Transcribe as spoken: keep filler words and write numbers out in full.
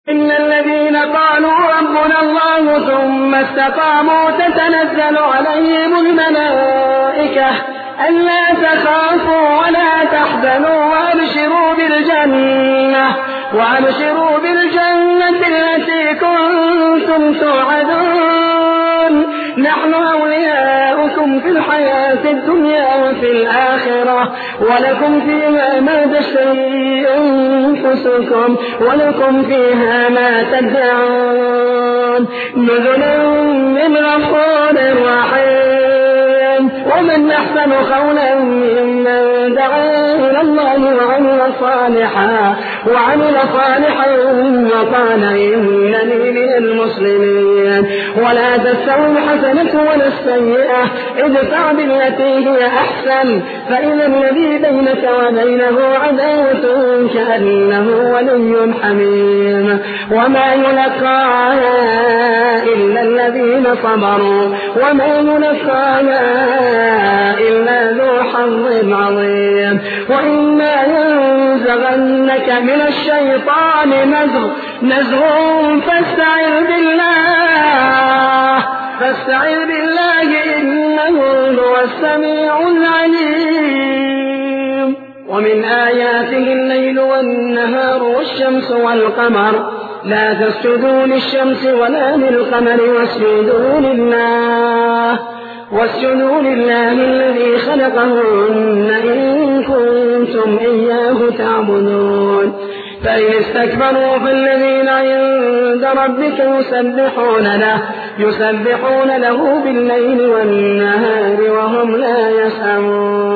إن الذين قالوا ربنا الله ثم استقاموا تتنزل عليهم الملائكة ألا تخافوا ولا تحزنوا وأبشروا بالجنة وأبشروا بالجنة التي كنتم توعدون نحن أولياؤكم في الحياة الدنيا وفي الآخرة ولكم فيها ما تشتهي أنفسكم ولكم فيها ما تدعون نزلا من غفور رحيم. ومن أحسن قولا ممن دعا إلى الله وعمل صالحا وعمل صالحا وقال إنني من المسلمين. ولا تستوي الحسنة ولا السيئة ادفع بالتي هي أحسن فإذا الذي بينك وبينه عداوة كأنه ولي حميم. وما يلقاها إلا الذين صبروا وما يلقاها إلا ذو حظ عظيم. وإما ينزغنك من الشيطان نزغ نزغ فاستعذ بالله فاستعذ بالله إنه هو السميع العليم. ومن آياته الليل والنهار والشمس والقمر لا تسجدوا للشمس ولا للقمر واسجدوا لله واسجدوا لله الذي خلقهن إن كنتم إياه تعبدون. فإن استكبروا فالذين عند ربك يسبحون له يسبحون له بالليل والنهار وهم لا يسأمون.